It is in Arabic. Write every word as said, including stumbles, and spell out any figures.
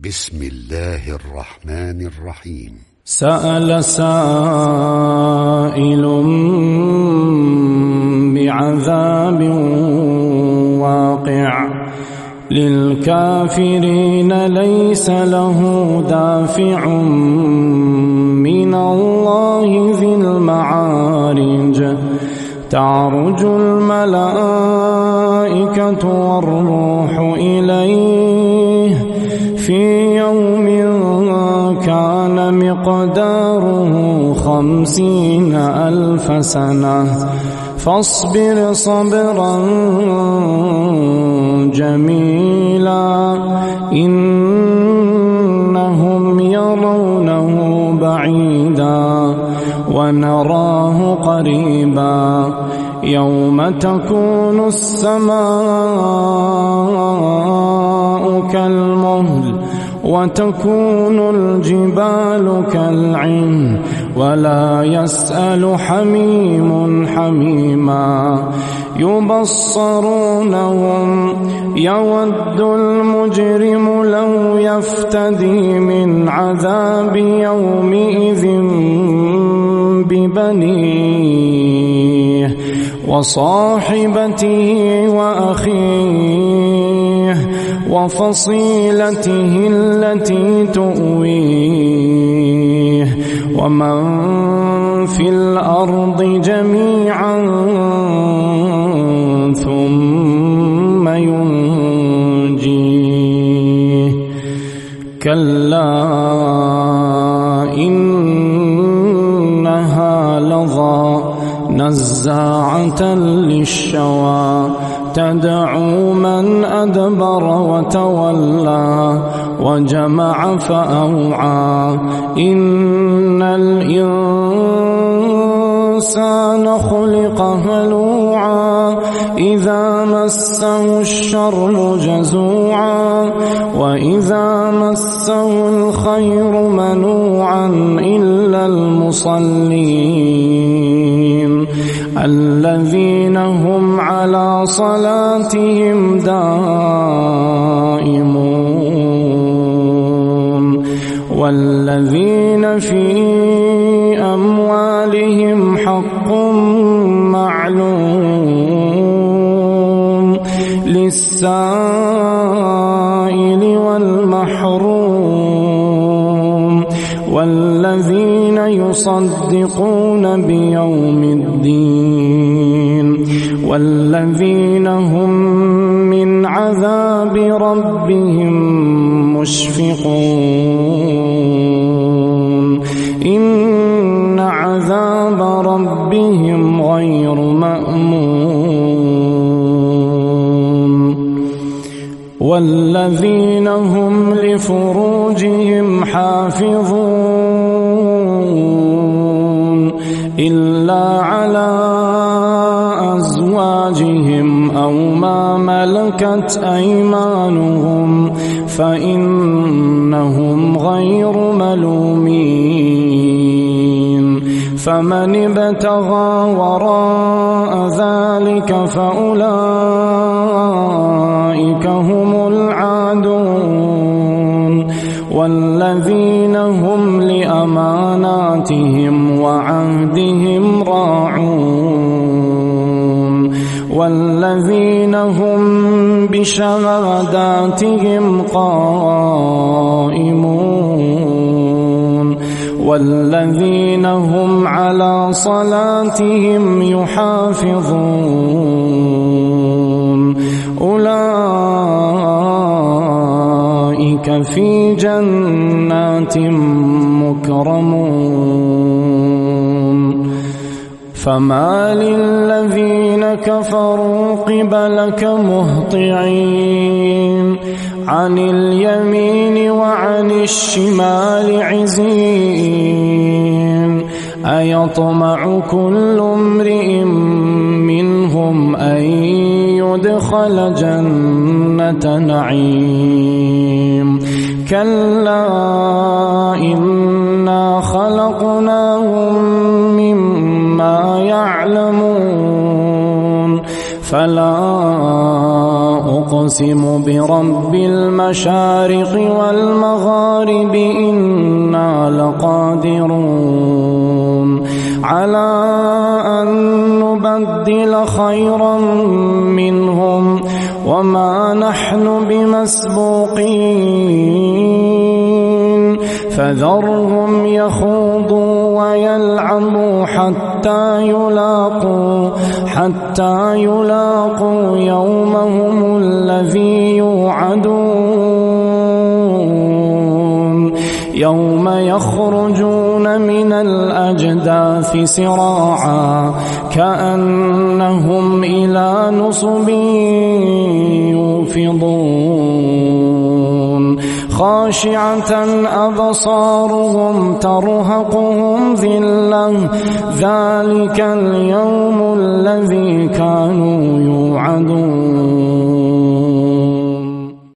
بسم الله الرحمن الرحيم. سأل سائل بعذاب واقع للكافرين ليس له دافع من الله ذي المعارج تعرج الملائكة والروح إليه في يوم كان مقداره خمسين ألف سنة فاصبر صبرا جميلا إنهم يرونه بعيدا ونراه قريبا يوم تكون السماء كالمهل وتكون الجبال كالعهن ولا يسأل حميم حميما يبصرونهم يود المجرم لو يفتدي من عذاب يومئذ ببنيه وصاحبته وأخيه وفصيلته التي تؤويه ومن في الأرض جميعا ثم ينجيه كلا إنها لظى نزاعة للشوى تدعو من أدبر وتولى وجمع فأوعى إن الإنسان خلق هلوعا إذا مسه الشر جزوعا وإذا مسه الخير منوعا إلا المصلين الذين هم على صلاتهم دائمون والذين في أموالهم حق معلوم للسائل والمحروم والذين يصدقون بيوم الدين والذين هم من عذاب ربهم مشفقون إن عذاب ربهم غير مأمون والذين هم لفروجهم حافظون إلا على أزواجهم أو ما ملكت أيمانهم فإنهم غير ملومين فمن ابتغى وراء ذلك فأولئك هم العادون والذين هم لأماناتهم وعهدهم راعون والذين هم بشهاداتهم قائمون والذين هم على صلاتهم يحافظون أولئك في جنات مكرمون فما للذين كفروا قبلك مهطعين عن اليمين وعن الشمال عزين أيطمع كل امرئ منهم أن يدخل جنة نعيم كلا إنا خلقناهم مما يعلمون فلا أقسم برب المشارق والمغارب إنا لقادرون على أن نبدل خيرا منهم وما نحن بمسبوقين فذرهم يخوضوا ويلعبوا حتى يلاقوا حتى يلاقوا يومهم الذي يوعدون يوم يخرجون من الأجداث سراعا كأنهم إلى نصب يوفضون خاشعة أبصارهم ترهقهم ذلة ذلك اليوم الذي كانوا يوعدون